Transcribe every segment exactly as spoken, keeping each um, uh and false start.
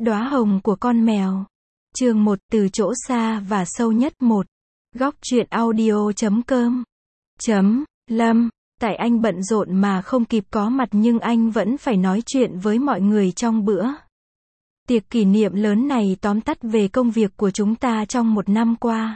Đóa hồng của con mèo. Chương một, từ chỗ xa và sâu nhất một. Góc truyện audio chấm com. Chấm, Lâm, tại anh bận rộn mà không kịp có mặt nhưng anh vẫn phải nói chuyện với mọi người trong bữa tiệc kỷ niệm lớn này tóm tắt về công việc của chúng ta trong một năm qua.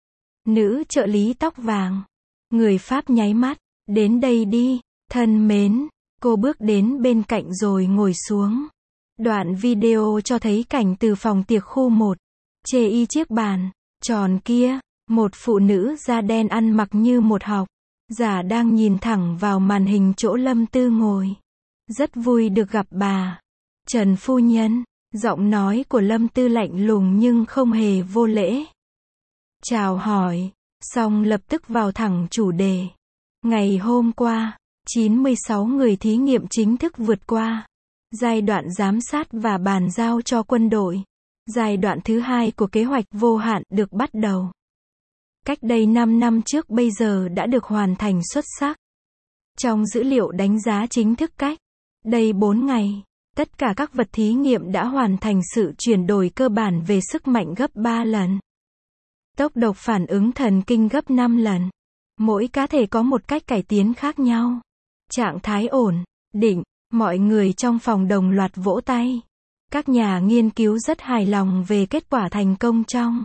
Nữ trợ lý tóc vàng. Người Pháp nháy mắt. Đến đây đi, thân mến. Cô bước đến bên cạnh rồi ngồi xuống. Đoạn video cho thấy cảnh từ phòng tiệc khu một. Chê y chiếc bàn tròn kia, một phụ nữ da đen ăn mặc như một học giả đang nhìn thẳng vào màn hình chỗ Lâm Tư ngồi. Rất vui được gặp bà. Trần phu nhân. Giọng nói của Lâm Tư lạnh lùng nhưng không hề vô lễ. Chào hỏi, xong lập tức vào thẳng chủ đề. Ngày hôm qua, chín mươi sáu người thí nghiệm chính thức vượt qua giai đoạn giám sát và bàn giao cho quân đội. Giai đoạn thứ hai của kế hoạch vô hạn được bắt đầu. Cách đây năm năm trước bây giờ đã được hoàn thành xuất sắc. Trong dữ liệu đánh giá chính thức cách đây bốn ngày, tất cả các vật thí nghiệm đã hoàn thành sự chuyển đổi cơ bản về sức mạnh gấp ba lần. Tốc độ phản ứng thần kinh gấp năm lần. Mỗi cá thể có một cách cải tiến khác nhau. Trạng thái ổn định, mọi người trong phòng đồng loạt vỗ tay. Các nhà nghiên cứu rất hài lòng về kết quả thành công trong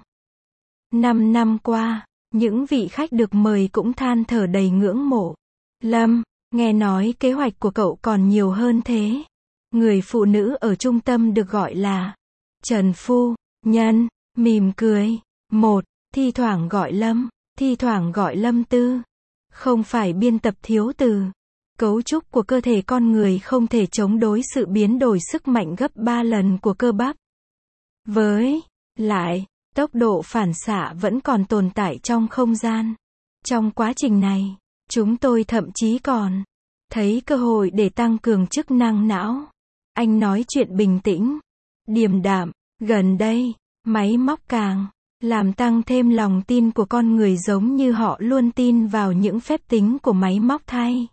năm năm qua. Những vị khách được mời cũng than thở đầy ngưỡng mộ. Lâm, nghe nói kế hoạch của cậu còn nhiều hơn thế. Người phụ nữ ở trung tâm được gọi là Trần phu nhân, mỉm cười. Một, thi thoảng gọi Lâm, thi thoảng gọi Lâm Tư. Không phải biên tập thiếu từ. Cấu trúc của cơ thể con người không thể chống đối sự biến đổi sức mạnh gấp ba lần của cơ bắp. Với lại, tốc độ phản xạ vẫn còn tồn tại trong không gian. Trong quá trình này, chúng tôi thậm chí còn thấy cơ hội để tăng cường chức năng não. Anh nói chuyện bình tĩnh, điềm đạm. Gần đây, máy móc càng làm tăng thêm lòng tin của con người giống như họ luôn tin vào những phép tính của máy móc thay.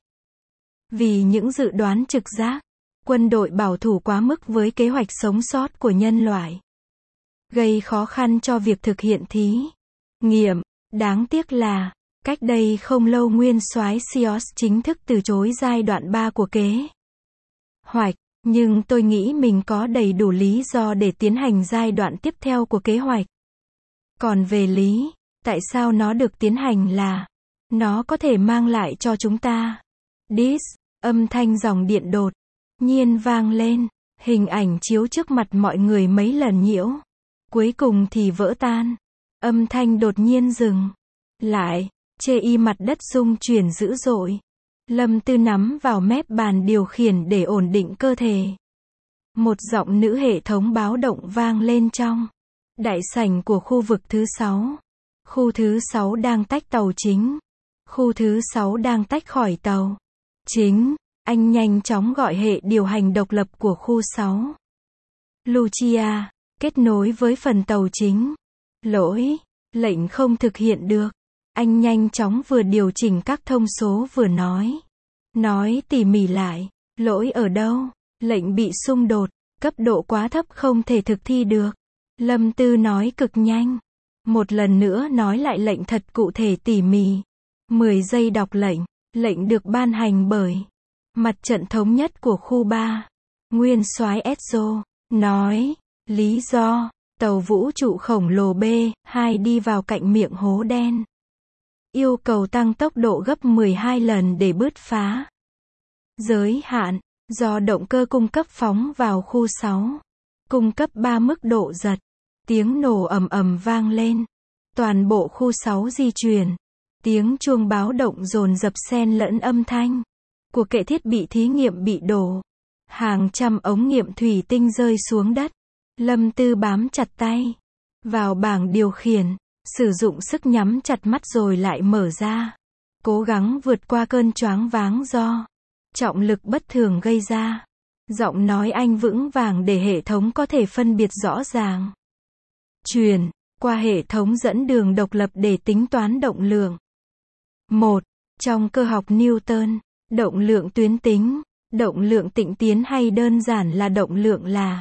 Vì những dự đoán trực giác, quân đội bảo thủ quá mức với kế hoạch sống sót của nhân loại. Gây khó khăn cho việc thực hiện thí nghiệm. Đáng tiếc là, cách đây không lâu nguyên soái Sios chính thức từ chối giai đoạn ba của kế hoạch. Nhưng tôi nghĩ mình có đầy đủ lý do để tiến hành giai đoạn tiếp theo của kế hoạch. Còn về lý, tại sao nó được tiến hành là, nó có thể mang lại cho chúng ta. Dis, âm thanh dòng điện đột nhiên vang lên, hình ảnh chiếu trước mặt mọi người mấy lần nhiễu. Cuối cùng thì vỡ tan. Âm thanh đột nhiên dừng lại, chê y mặt đất rung chuyển dữ dội. Lâm Tư nắm vào mép bàn điều khiển để ổn định cơ thể. Một giọng nữ hệ thống báo động vang lên trong đại sảnh của khu vực thứ sáu. Khu thứ sáu đang tách tàu chính. Khu thứ sáu đang tách khỏi tàu chính. Anh nhanh chóng gọi hệ điều hành độc lập của khu sáu. Lucia, kết nối với phần tàu chính. Lỗi, lệnh không thực hiện được. Anh nhanh chóng vừa điều chỉnh các thông số vừa nói. Nói tỉ mỉ lại. Lỗi ở đâu? Lệnh bị xung đột. Cấp độ quá thấp không thể thực thi được. Lâm Tư nói cực nhanh. Một lần nữa nói lại lệnh thật cụ thể tỉ mỉ. mười giây đọc lệnh. Lệnh được ban hành bởi mặt trận thống nhất của khu ba. Nguyên soái Ezzo nói. Lý do, tàu vũ trụ khổng lồ B hai đi vào cạnh miệng hố đen. Yêu cầu tăng tốc độ gấp mười hai lần để bứt phá giới hạn, do động cơ cung cấp phóng vào khu sáu. Cung cấp ba mức độ giật. Tiếng nổ ầm ầm vang lên. Toàn bộ khu sáu di chuyển. Tiếng chuông báo động dồn dập xen lẫn âm thanh của kệ thiết bị thí nghiệm bị đổ. Hàng trăm ống nghiệm thủy tinh rơi xuống đất. Lâm Tư bám chặt tay vào bảng điều khiển, sử dụng sức nhắm chặt mắt rồi lại mở ra. Cố gắng vượt qua cơn choáng váng do trọng lực bất thường gây ra. Giọng nói anh vững vàng để hệ thống có thể phân biệt rõ ràng. Truyền qua hệ thống dẫn đường độc lập để tính toán động lượng. một. Trong cơ học Newton, động lượng tuyến tính, động lượng tịnh tiến hay đơn giản là động lượng là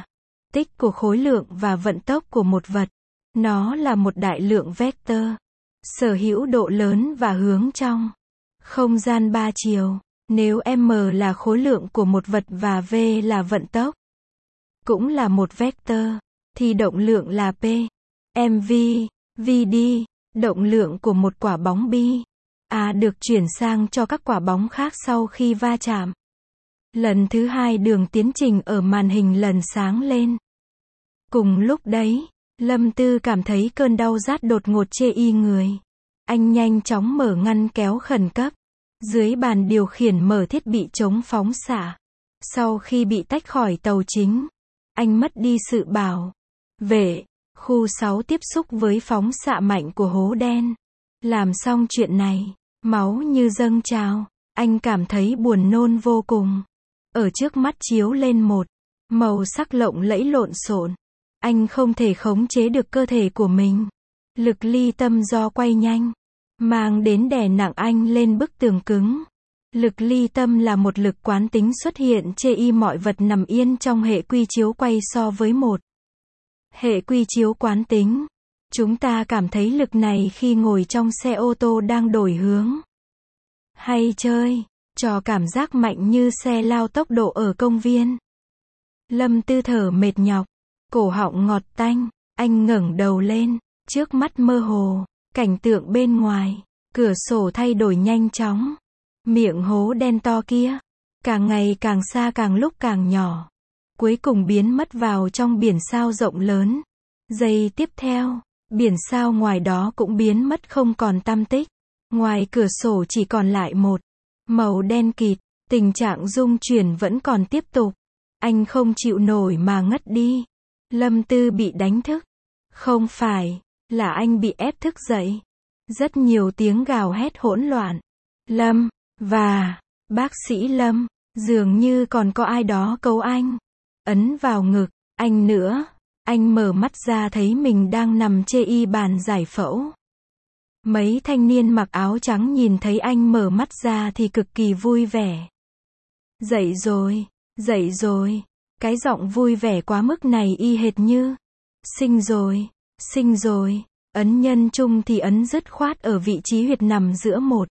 tích của khối lượng và vận tốc của một vật. Nó là một đại lượng vector, sở hữu độ lớn và hướng trong không gian ba chiều. Nếu m là khối lượng của một vật và v là vận tốc, cũng là một vector, thì động lượng là p. mv, vd, động lượng của một quả bóng bi, a được chuyển sang cho các quả bóng khác sau khi va chạm. Lần thứ hai đường tiến trình ở màn hình lần sáng lên. Cùng lúc đấy, Lâm Tư cảm thấy cơn đau rát đột ngột chê y người. Anh nhanh chóng mở ngăn kéo khẩn cấp. Dưới bàn điều khiển mở thiết bị chống phóng xạ. Sau khi bị tách khỏi tàu chính, anh mất đi sự bảo vệ. Khu sáu tiếp xúc với phóng xạ mạnh của hố đen. Làm xong chuyện này, máu như dâng trào. Anh cảm thấy buồn nôn vô cùng. Ở trước mắt chiếu lên một màu sắc lộng lẫy lộn xộn. Anh không thể khống chế được cơ thể của mình. Lực ly tâm do quay nhanh, mang đến đè nặng anh lên bức tường cứng. Lực ly tâm là một lực quán tính xuất hiện chê y mọi vật nằm yên trong hệ quy chiếu quay so với một hệ quy chiếu quán tính. Chúng ta cảm thấy lực này khi ngồi trong xe ô tô đang đổi hướng. Hay chơi trò cảm giác mạnh như xe lao tốc độ ở công viên. Lâm Tư thở mệt nhọc, cổ họng ngọt tanh, anh ngẩng đầu lên, trước mắt mơ hồ, cảnh tượng bên ngoài, cửa sổ thay đổi nhanh chóng. Miệng hố đen to kia, càng ngày càng xa càng lúc càng nhỏ, cuối cùng biến mất vào trong biển sao rộng lớn. Giây tiếp theo, biển sao ngoài đó cũng biến mất không còn tăm tích. Ngoài cửa sổ chỉ còn lại một màu đen kịt, tình trạng rung chuyển vẫn còn tiếp tục. Anh không chịu nổi mà ngất đi. Lâm Tư bị đánh thức. Không phải, là anh bị ép thức dậy. Rất nhiều tiếng gào hét hỗn loạn. Lâm, và, bác sĩ Lâm, dường như còn có ai đó cấu anh. Ấn vào ngực, anh nữa. Anh mở mắt ra thấy mình đang nằm chê y bàn giải phẫu. Mấy thanh niên mặc áo trắng nhìn thấy anh mở mắt ra thì cực kỳ vui vẻ. Dậy rồi, dậy rồi. Cái giọng vui vẻ quá mức này y hệt như sinh rồi, sinh rồi. Ấn nhân trung thì ấn dứt khoát ở vị trí huyệt nằm giữa một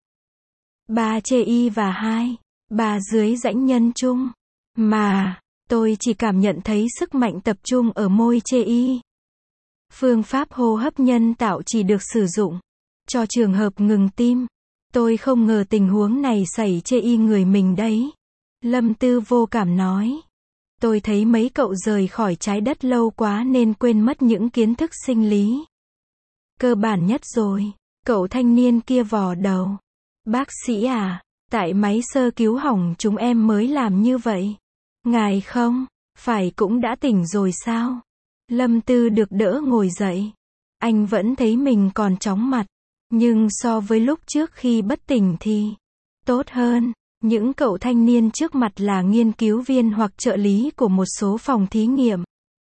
ba chê y và hai ba dưới rãnh nhân trung. Mà, tôi chỉ cảm nhận thấy sức mạnh tập trung ở môi chê y. Phương pháp hô hấp nhân tạo chỉ được sử dụng cho trường hợp ngừng tim. Tôi không ngờ tình huống này xảy chê y người mình đấy. Lâm Tư vô cảm nói. Tôi thấy mấy cậu rời khỏi trái đất lâu quá nên quên mất những kiến thức sinh lý cơ bản nhất rồi. Cậu thanh niên kia vò đầu. Bác sĩ à, tại máy sơ cứu hỏng chúng em mới làm như vậy. Ngài không phải cũng đã tỉnh rồi sao? Lâm Tư được đỡ ngồi dậy. Anh vẫn thấy mình còn chóng mặt. Nhưng so với lúc trước khi bất tỉnh thì tốt hơn. Những cậu thanh niên trước mặt là nghiên cứu viên hoặc trợ lý của một số phòng thí nghiệm.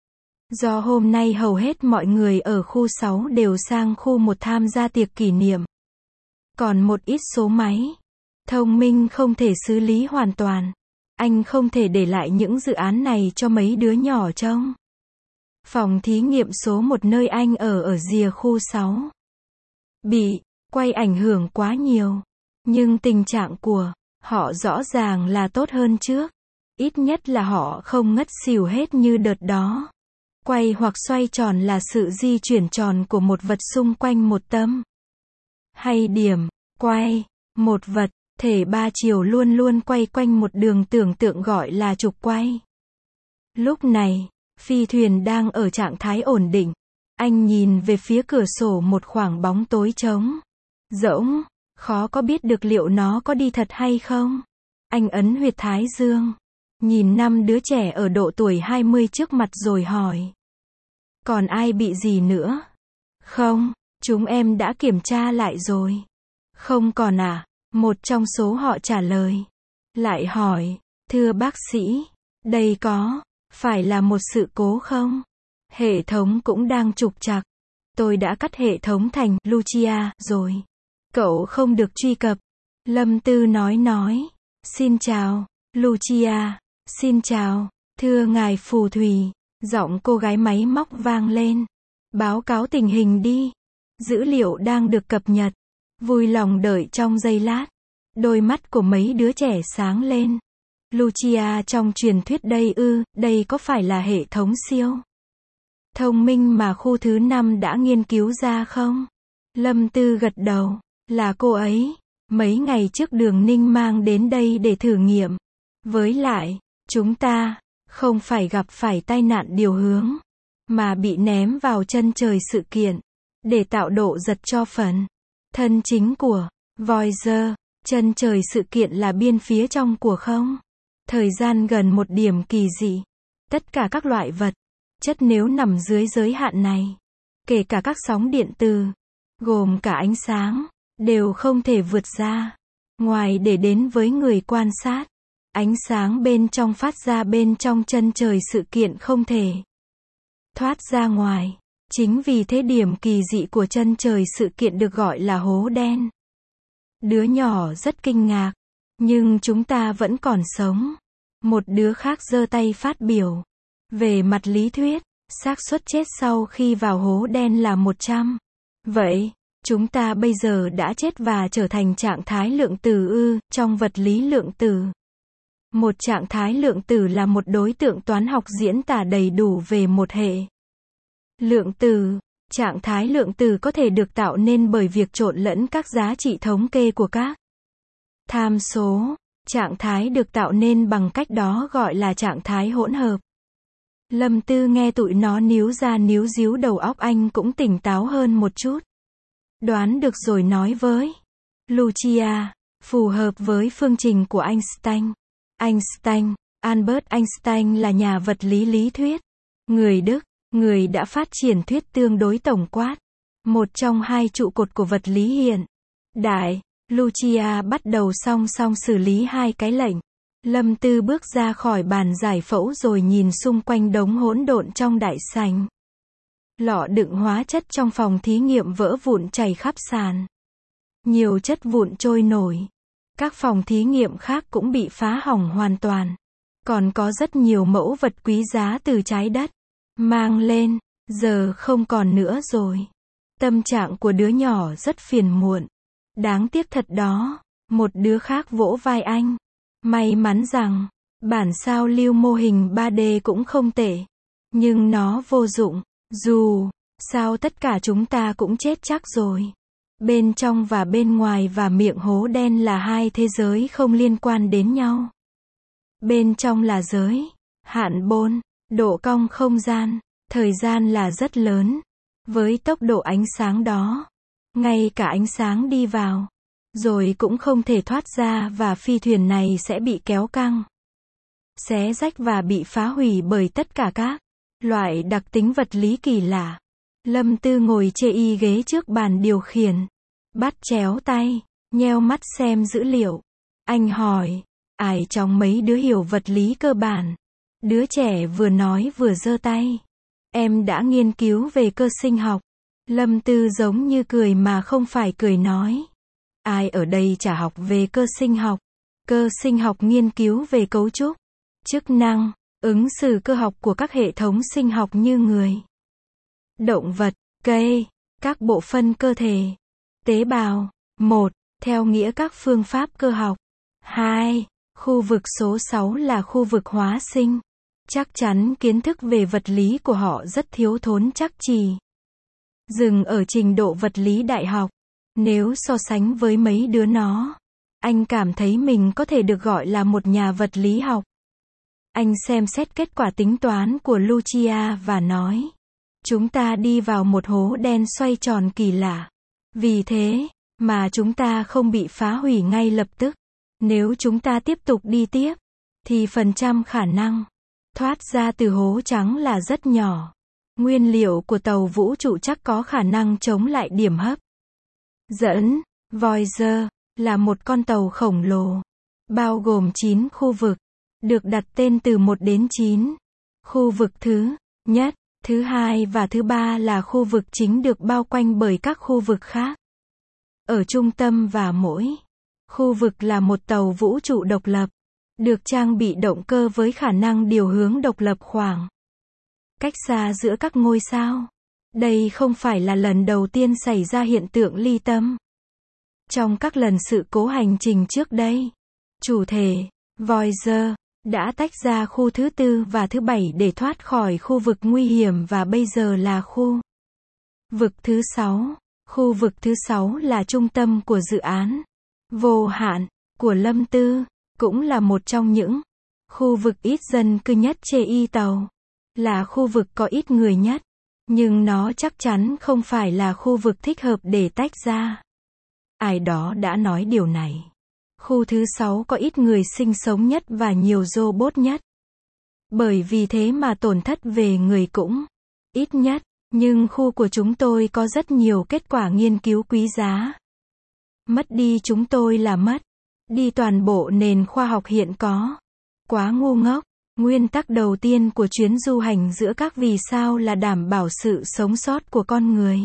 Do hôm nay hầu hết mọi người ở khu sáu đều sang khu một tham gia tiệc kỷ niệm. Còn một ít số máy thông minh không thể xử lý hoàn toàn. Anh không thể để lại những dự án này cho mấy đứa nhỏ trông. Phòng thí nghiệm số một nơi anh ở ở rìa khu sáu. Bị quay ảnh hưởng quá nhiều. Nhưng tình trạng của họ rõ ràng là tốt hơn trước. Ít nhất là họ không ngất xỉu hết như đợt đó. Quay hoặc xoay tròn là sự di chuyển tròn của một vật xung quanh một tâm. Hay điểm, quay, một vật, thể ba chiều luôn luôn quay quanh một đường tưởng tượng gọi là trục quay. Lúc này, phi thuyền đang ở trạng thái ổn định. Anh nhìn về phía cửa sổ một khoảng bóng tối trống rỗng, khó có biết được liệu nó có đi thật hay không. Anh ấn huyệt thái dương, nhìn năm đứa trẻ ở độ tuổi hai mươi trước mặt rồi hỏi. Còn ai bị gì nữa? Không, chúng em đã kiểm tra lại rồi. Không còn à? Một trong số họ trả lời. Lại hỏi, thưa bác sĩ, đây có phải là một sự cố không? Hệ thống cũng đang trục trặc. Tôi đã cắt hệ thống thành Lucia rồi. Cậu không được truy cập. Lâm Tư nói nói. Xin chào, Lucia. Xin chào, thưa ngài phù thủy. Giọng cô gái máy móc vang lên. Báo cáo tình hình đi. Dữ liệu đang được cập nhật. Vui lòng đợi trong giây lát. Đôi mắt của mấy đứa trẻ sáng lên. Lucia trong truyền thuyết đây ư, đây có phải là hệ thống siêu thông minh mà khu thứ năm đã nghiên cứu ra không? Lâm Tư gật đầu. Là cô ấy. Mấy ngày trước Đường Ninh mang đến đây để thử nghiệm. Với lại, chúng ta không phải gặp phải tai nạn điều hướng, mà bị ném vào chân trời sự kiện để tạo độ giật cho phần thân chính của Voyager. Chân trời sự kiện là biên phía trong của không thời gian gần một điểm kỳ dị. Tất cả các loại vật chất nếu nằm dưới giới hạn này, kể cả các sóng điện từ, gồm cả ánh sáng, đều không thể vượt ra ngoài để đến với người quan sát. Ánh sáng bên trong phát ra bên trong chân trời sự kiện không thể thoát ra ngoài. Chính vì thế điểm kỳ dị của chân trời sự kiện được gọi là hố đen. Đứa nhỏ rất kinh ngạc. Nhưng chúng ta vẫn còn sống. Một đứa khác giơ tay phát biểu. Về mặt lý thuyết, xác suất chết sau khi vào hố đen là một trăm. Vậy, chúng ta bây giờ đã chết và trở thành trạng thái lượng tử ư? Trong vật lý lượng tử, một trạng thái lượng tử là một đối tượng toán học diễn tả đầy đủ về một hệ lượng tử. Trạng thái lượng tử có thể được tạo nên bởi việc trộn lẫn các giá trị thống kê của các tham số. Trạng thái được tạo nên bằng cách đó gọi là trạng thái hỗn hợp. Lâm Tư nghe tụi nó níu ra níu díu, đầu óc anh cũng tỉnh táo hơn một chút. Đoán được rồi, nói với Lucia, phù hợp với phương trình của Einstein. Einstein, Albert Einstein là nhà vật lý lý thuyết người Đức, người đã phát triển thuyết tương đối tổng quát, một trong hai trụ cột của vật lý hiện đại. Lucia bắt đầu song song xử lý hai cái lệnh. Lâm Tư bước ra khỏi bàn giải phẫu rồi nhìn xung quanh đống hỗn độn trong đại sảnh. Lọ đựng hóa chất trong phòng thí nghiệm vỡ vụn chảy khắp sàn. Nhiều chất vụn trôi nổi. Các phòng thí nghiệm khác cũng bị phá hỏng hoàn toàn. Còn có rất nhiều mẫu vật quý giá từ trái đất mang lên, giờ không còn nữa rồi. Tâm trạng của đứa nhỏ rất phiền muộn. Đáng tiếc thật đó. Một đứa khác vỗ vai anh. May mắn rằng, bản sao lưu mô hình ba D cũng không tệ. Nhưng nó vô dụng. Dù sao tất cả chúng ta cũng chết chắc rồi. Bên trong và bên ngoài và miệng hố đen là hai thế giới không liên quan đến nhau. Bên trong là giới hạn bôn, độ cong không gian, thời gian là rất lớn. Với tốc độ ánh sáng đó, ngay cả ánh sáng đi vào, rồi cũng không thể thoát ra, và phi thuyền này sẽ bị kéo căng, xé rách và bị phá hủy bởi tất cả các loại đặc tính vật lý kỳ lạ. Lâm Tư ngồi chê y ghế trước bàn điều khiển, bắt chéo tay, nheo mắt xem dữ liệu. Anh hỏi, ai trong mấy đứa hiểu vật lý cơ bản? Đứa trẻ vừa nói vừa giơ tay. Em đã nghiên cứu về cơ sinh học. Lâm Tư giống như cười mà không phải cười nói. Ai ở đây chả học về cơ sinh học? Cơ sinh học nghiên cứu về cấu trúc, chức năng, ứng xử cơ học của các hệ thống sinh học như người, động vật, cây, các bộ phận cơ thể, tế bào. Một. Theo nghĩa các phương pháp cơ học. Hai. Khu vực số sáu là khu vực hóa sinh. Chắc chắn kiến thức về vật lý của họ rất thiếu thốn, chắc chỉ dừng ở trình độ vật lý đại học. Nếu so sánh với mấy đứa nó, anh cảm thấy mình có thể được gọi là một nhà vật lý học. Anh xem xét kết quả tính toán của Lucia và nói, chúng ta đi vào một hố đen xoay tròn kỳ lạ. Vì thế mà chúng ta không bị phá hủy ngay lập tức. Nếu chúng ta tiếp tục đi tiếp, thì phần trăm khả năng thoát ra từ hố trắng là rất nhỏ. Nguyên liệu của tàu vũ trụ chắc có khả năng chống lại điểm hấp dẫn. Voyager là một con tàu khổng lồ, bao gồm chín khu vực, được đặt tên từ một đến chín. Khu vực thứ nhất, thứ hai và thứ ba là khu vực chính, được bao quanh bởi các khu vực khác ở trung tâm, và mỗi khu vực là một tàu vũ trụ độc lập, được trang bị động cơ với khả năng điều hướng độc lập khoảng cách xa giữa các ngôi sao. Đây không phải là lần đầu tiên xảy ra hiện tượng ly tâm. Trong các lần sự cố hành trình trước đây, chủ thể, Voyager, đã tách ra khu thứ tư và thứ bảy để thoát khỏi khu vực nguy hiểm và bây giờ là khu vực thứ sáu. Khu vực thứ sáu là trung tâm của dự án vô hạn của Lâm Tư, cũng là một trong những khu vực ít dân cư nhất trên y tàu, là khu vực có ít người nhất, nhưng nó chắc chắn không phải là khu vực thích hợp để tách ra. Ai đó đã nói điều này. Khu thứ sáu có ít người sinh sống nhất và nhiều robot nhất. Bởi vì thế mà tổn thất về người cũng ít nhất, nhưng khu của chúng tôi có rất nhiều kết quả nghiên cứu quý giá. Mất đi chúng tôi là mất đi toàn bộ nền khoa học hiện có. Quá ngu ngốc. Nguyên tắc đầu tiên của chuyến du hành giữa các vì sao là đảm bảo sự sống sót của con người.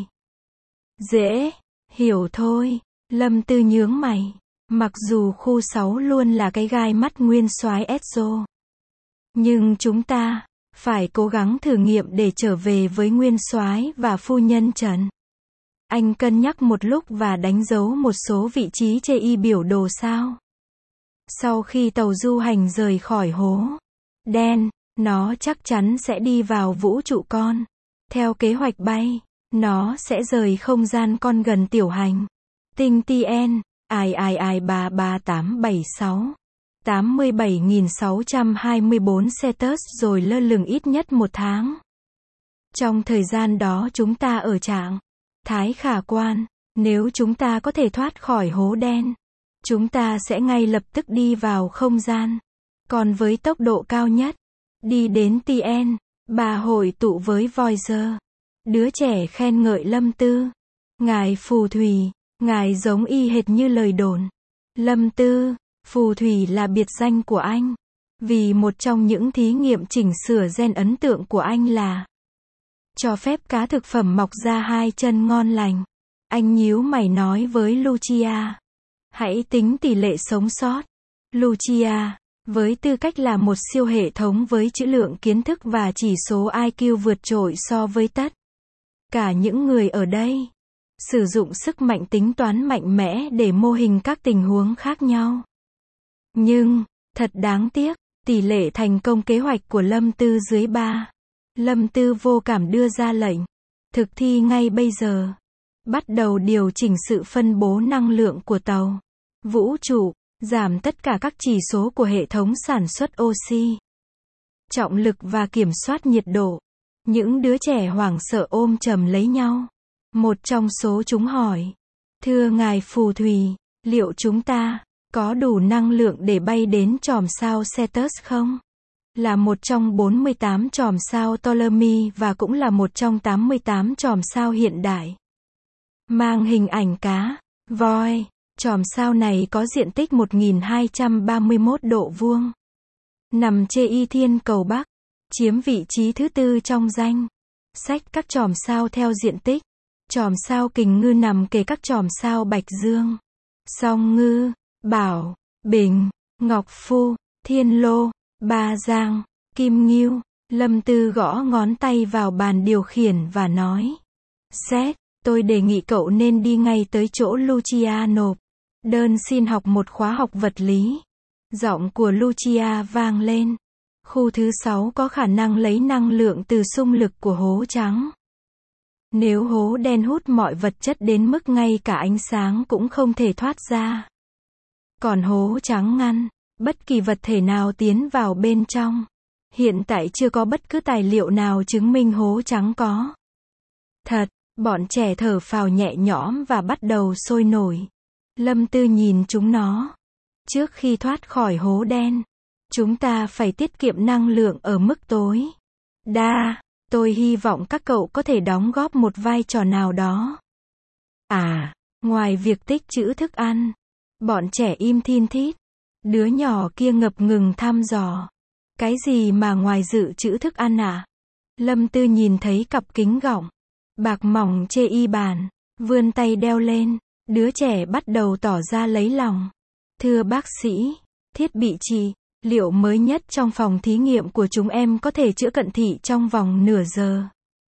Dễ hiểu thôi. Lâm Tư nhướng mày. Mặc dù khu sáu luôn là cái gai mắt nguyên soái Ezzo. Nhưng chúng ta phải cố gắng thử nghiệm để trở về với nguyên soái và phu nhân Trần. Anh cân nhắc một lúc và đánh dấu một số vị trí trên y biểu đồ sao. Sau khi tàu du hành rời khỏi hố đen, nó chắc chắn sẽ đi vào vũ trụ con. Theo kế hoạch bay, nó sẽ rời không gian con gần tiểu hành tinh tê en, ai ai ai ba ba tám bảy sáu, tám mươi bảy nghìn sáu trăm hai mươi bốn Cetus rồi lơ lửng ít nhất một tháng. Trong thời gian đó chúng ta ở trạng thái khả quan. Nếu chúng ta có thể thoát khỏi hố đen, chúng ta sẽ ngay lập tức đi vào không gian. Còn với tốc độ cao nhất, đi đến tê en, bà hội tụ với Voyager. Đứa trẻ khen ngợi Lâm Tư. Ngài phù thủy, ngài giống y hệt như lời đồn. Lâm Tư, phù thủy là biệt danh của anh. Vì một trong những thí nghiệm chỉnh sửa gen ấn tượng của anh là cho phép cá thực phẩm mọc ra hai chân ngon lành. Anh nhíu mày nói với Lucia. Hãy tính tỷ lệ sống sót. Lucia, với tư cách là một siêu hệ thống với trữ lượng kiến thức và chỉ số i kiu vượt trội so với tất cả những người ở đây, sử dụng sức mạnh tính toán mạnh mẽ để mô hình các tình huống khác nhau. Nhưng, thật đáng tiếc, tỷ lệ thành công kế hoạch của Lâm Tư dưới ba. Lâm Tư vô cảm đưa ra lệnh. Thực thi ngay bây giờ. Bắt đầu điều chỉnh sự phân bố năng lượng của tàu vũ trụ, giảm tất cả các chỉ số của hệ thống sản xuất oxy, trọng lực và kiểm soát nhiệt độ. Những đứa trẻ hoảng sợ ôm chầm lấy nhau. Một trong số chúng hỏi. Thưa ngài phù thủy, liệu chúng ta có đủ năng lượng để bay đến chòm sao Cetus không? Là một trong bốn mươi tám chòm sao Ptolemy và cũng là một trong tám mươi tám chòm sao hiện đại. Mang hình ảnh cá, voi, chòm sao này có diện tích một nghìn hai trăm ba mươi mốt độ vuông. Nằm trên y thiên cầu Bắc, chiếm vị trí thứ tư trong danh sách các chòm sao theo diện tích. Chòm sao Kình Ngư nằm kề các chòm sao Bạch Dương, Song Ngư, Bảo, Bình, Ngọc Phu, Thiên Lô, Ba Giang, Kim Ngưu. Lâm Tư gõ ngón tay vào bàn điều khiển và nói. Seth, tôi đề nghị cậu nên đi ngay tới chỗ Lucia nộp đơn xin học một khóa học vật lý. Giọng của Lucia vang lên. Khu thứ sáu có khả năng lấy năng lượng từ xung lực của hố trắng. Nếu hố đen hút mọi vật chất đến mức ngay cả ánh sáng cũng không thể thoát ra. Còn hố trắng ngăn bất kỳ vật thể nào tiến vào bên trong. Hiện tại chưa có bất cứ tài liệu nào chứng minh hố trắng có thật. Bọn trẻ thở phào nhẹ nhõm và bắt đầu sôi nổi. Lâm Tư nhìn chúng nó. Trước khi thoát khỏi hố đen, chúng ta phải tiết kiệm năng lượng ở mức tối đa. Tôi hy vọng các cậu có thể đóng góp một vai trò nào đó. À, ngoài việc tích trữ thức ăn. Bọn trẻ im thin thít. Đứa nhỏ kia ngập ngừng thăm dò. Cái gì mà ngoài dự trữ thức ăn à? Lâm Tư nhìn thấy cặp kính gọng bạc mỏng chê y bàn, vươn tay đeo lên. Đứa trẻ bắt đầu tỏ ra lấy lòng. Thưa bác sĩ, thiết bị trị Liệu mới nhất trong phòng thí nghiệm của chúng em có thể chữa cận thị trong vòng nửa giờ?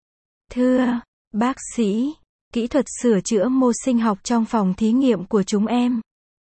Thưa, bác sĩ, kỹ thuật sửa chữa mô sinh học trong phòng thí nghiệm của chúng em.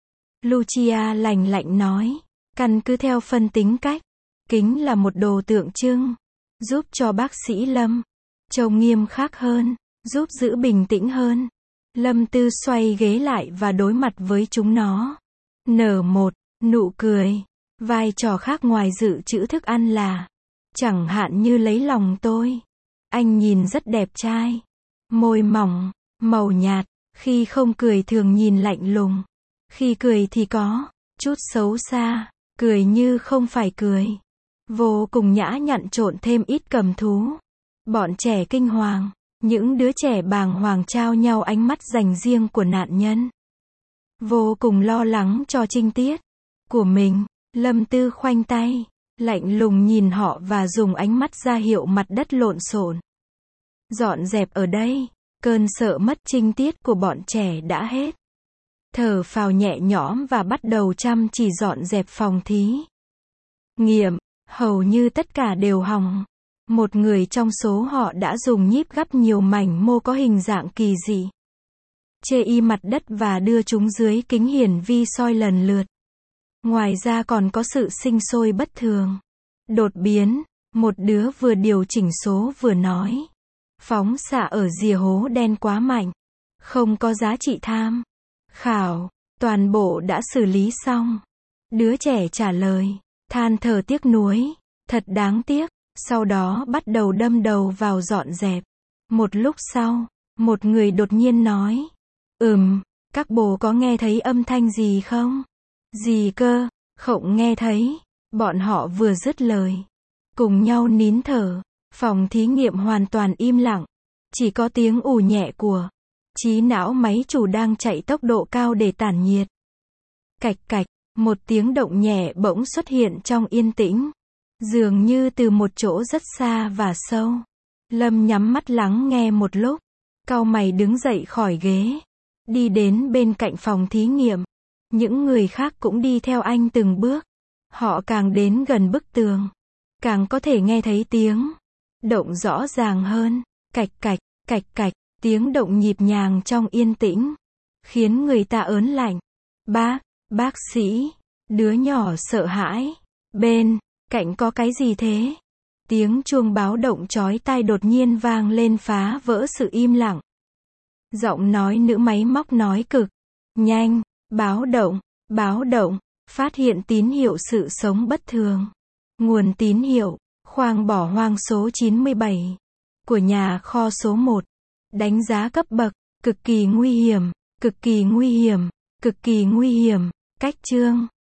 Lucia lành lạnh nói. Căn cứ theo phân tính cách, kính là một đồ tượng trưng, giúp cho bác sĩ Lâm trông nghiêm khắc hơn, giúp giữ bình tĩnh hơn. Lâm Tư xoay ghế lại và đối mặt với chúng nó. Nở một nụ cười. Vai trò khác ngoài dự trữ thức ăn là, chẳng hạn như lấy lòng tôi. Anh nhìn rất đẹp trai. Môi mỏng, màu nhạt, khi không cười thường nhìn lạnh lùng. Khi cười thì có chút xấu xa, cười như không phải cười. Vô cùng nhã nhặn trộn thêm ít cầm thú. Bọn trẻ kinh hoàng, những đứa trẻ bàng hoàng trao nhau ánh mắt dành riêng của nạn nhân. Vô cùng lo lắng cho trinh tiết của mình. Lâm Tư khoanh tay, lạnh lùng nhìn họ và dùng ánh mắt ra hiệu mặt đất lộn xộn. Dọn dẹp ở đây, cơn sợ mất trinh tiết của bọn trẻ đã hết. Thở phào nhẹ nhõm và bắt đầu chăm chỉ dọn dẹp phòng thí nghiệm. Hầu như tất cả đều hỏng. Một người trong số họ đã dùng nhíp gắp nhiều mảnh mô có hình dạng kỳ dị, chê y mặt đất và đưa chúng dưới kính hiển vi soi lần lượt. Ngoài ra còn có sự sinh sôi bất thường, đột biến. Một đứa vừa điều chỉnh số vừa nói. Phóng xạ ở rìa hố đen quá mạnh, không có giá trị tham khảo. Toàn bộ đã xử lý xong. Đứa trẻ trả lời, than thở tiếc nuối. Thật đáng tiếc. Sau đó bắt đầu đâm đầu vào dọn dẹp. Một lúc sau, một người đột nhiên nói. Ừm, các bố có nghe thấy âm thanh gì không? Gì cơ? Không nghe thấy. Bọn họ vừa dứt lời, cùng nhau nín thở. Phòng thí nghiệm hoàn toàn im lặng. Chỉ có tiếng ù nhẹ của trí não máy chủ đang chạy tốc độ cao để tản nhiệt. Cạch cạch, một tiếng động nhẹ bỗng xuất hiện trong yên tĩnh. Dường như từ một chỗ rất xa và sâu. Lâm nhắm mắt lắng nghe một lúc. Cau mày đứng dậy khỏi ghế. Đi đến bên cạnh phòng thí nghiệm. Những người khác cũng đi theo anh từng bước. Họ càng đến gần bức tường, càng có thể nghe thấy tiếng động rõ ràng hơn. Cạch cạch, cạch cạch, tiếng động nhịp nhàng trong yên tĩnh, khiến người ta ớn lạnh. Bác, bác sĩ, đứa nhỏ sợ hãi. Bên cạnh có cái gì thế? Tiếng chuông báo động chói tai đột nhiên vang lên phá vỡ sự im lặng. Giọng nói nữ máy móc nói cực nhanh. Báo động, báo động, phát hiện tín hiệu sự sống bất thường. Nguồn tín hiệu, khoang bỏ hoang số chín mươi bảy của nhà kho số một. Đánh giá cấp bậc, cực kỳ nguy hiểm, cực kỳ nguy hiểm, cực kỳ nguy hiểm. Cách chương